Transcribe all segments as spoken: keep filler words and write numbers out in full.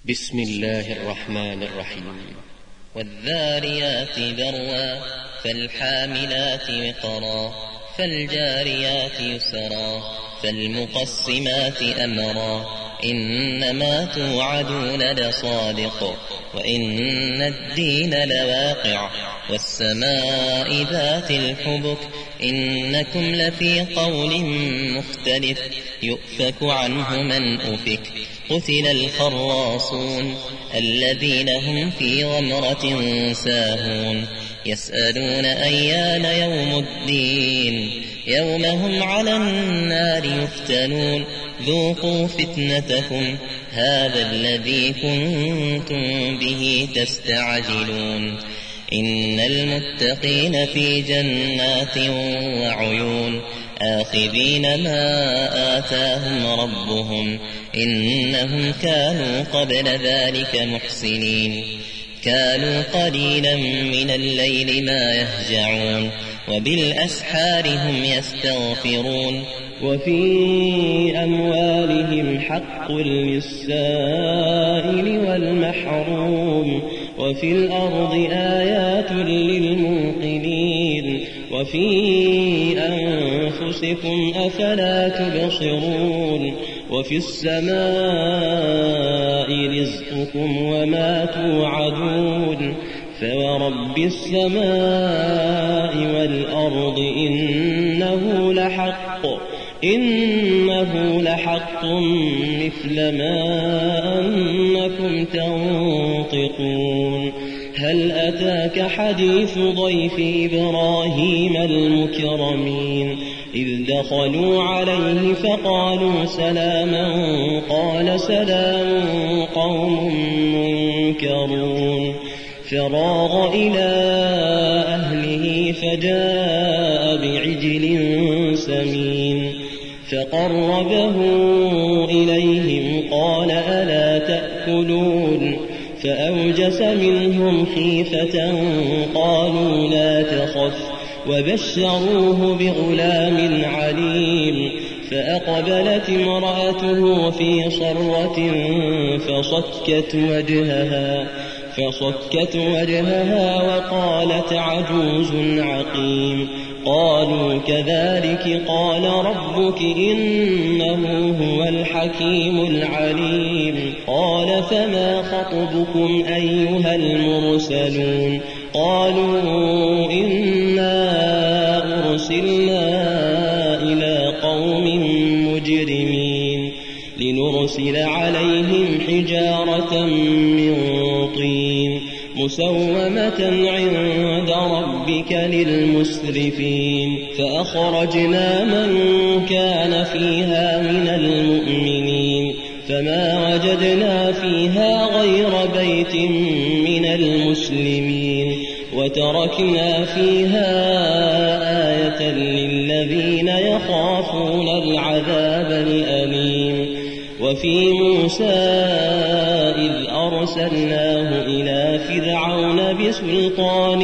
بسم الله الرحمن الرحيم. والذاريات ذروا فالحاملات وقرا فالجاريات يسرا فالمقسمات أمرا إنما توعدون لصادق وإن الدين لواقع والسماء ذات الحبك إنكم لفي قول مختلف يؤفك عنه من أفك قتل الخراصون الذين هم في غمرة ساهون يسألون أيان يوم الدين يوم هم على النار يفتنون ذوقوا فتنتكم هذا الذي كنتم به تستعجلون إن المتقين في جنات وعيون آخذين ما آتاهم ربهم إنهم كانوا قبل ذلك محسنين كانوا قليلا من الليل ما يهجعون وبالأسحار هم يستغفرون وفي أموالهم حق للسائل والمحروم وفي الأرض آيات للموقنين وفي أنفسكم أفلا تبصرون وفي السماء رزقكم وما توعدون فورب السماء والأرض إنه لحق إنه لحق مثل ما أنكم تنطقون هل أتاك حديث ضيف إبراهيم المكرمين إذ دخلوا عليه فقالوا سلاما قال سلام قوم منكرون فراغ إلى أهله فجاء بعجل سمين فقربه إليهم قال ألا تأكلون فأوجس منهم خيفة قالوا لا تخف وبشروه بغلام عليم فأقبلت امرأته في صرة فصكت وجهها فصكت وجهها وقالت عجوز عقيم قالوا كذلك قال ربك إنه هو الحكيم العليم قال فما خطبكم أيها المرسلون قالوا إنا أرسلنا إلى قوم مجرمين لنرسل عليهم حجارة من طين مسومة عند ربك للمسرفين فأخرجنا من كان فيها من المؤمنين فما وجدنا فيها غير بيت من المسلمين وتركنا فيها آية للذين يخافون العذاب الأليم وفي موسى إذ أرسلناه إلى فرعون بسلطان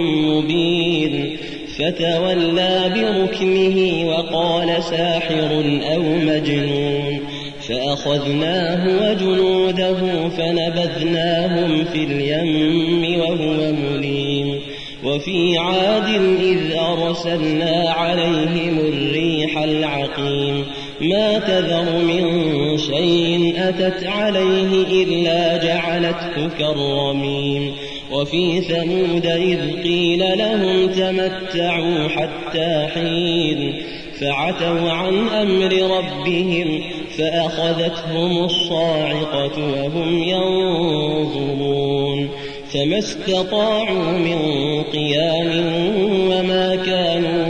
مبين فتولى بركنه وقال ساحر أو مجنون فأخذناه وجنوده فنبذناهم في اليم وهو مليم وفي عاد إذ أرسلنا عليهم الريح العقيم ما تذر من شيء أتت عليه إلا جعلته كالرميم وفي ثمود إذ قيل لهم تمتعوا حتى حين فعتوا عن أمر ربهم فأخذتهم الصاعقة وهم ينظرون فما استطاعوا من قيام وما كانوا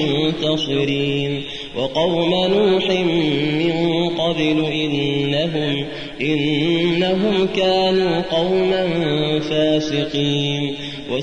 منتصرين وقوم نوح من قبل إنهم, إنهم كانوا قوما فاسقين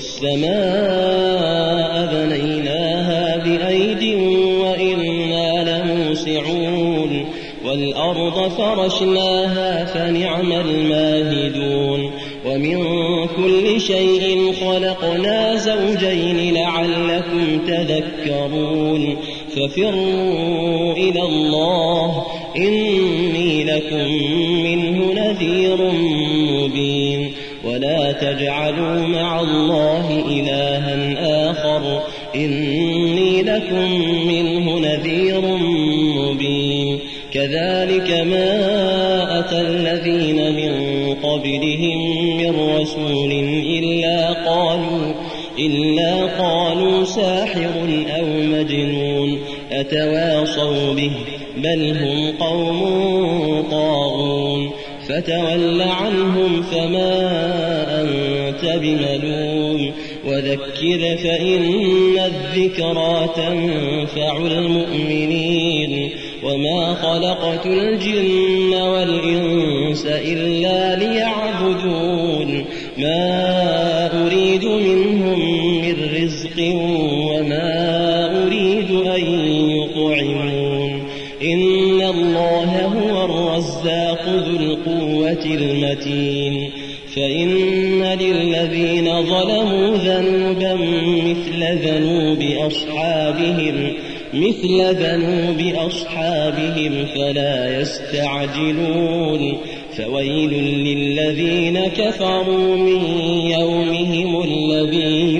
والسماء بنيناها بأيد وإنا لموسعون والأرض فرشناها فنعم الماهدون ومن كل شيء خلقنا زوجين لعلكم تذكرون ففروا إلى الله إني لكم منه نذير مبين ولا تجعلوا مع الله إلها آخر إني لكم منه نذير مبين كذلك ما أتى الذين من قبلهم من رسول إلا قالوا إلا قالوا ساحر أو مجنون أتواصوا به بل هم قوم طاغون فتول عنهم فما أنت بملوم وذكر فإن الذكرى تنفع المؤمنين وما خلقت الجن والإنس إلا ليعبدون ما أريد منهم من رزق وما أريد أن يطعمون إن الله هو الرزاق ذو القوة المتين فإن للذين ظلموا ذنوبا مثل ذنوب أصحابهم مثل ذنوب أصحابهم فلا يستعجلون فويل للذين كفروا من يومهم الذي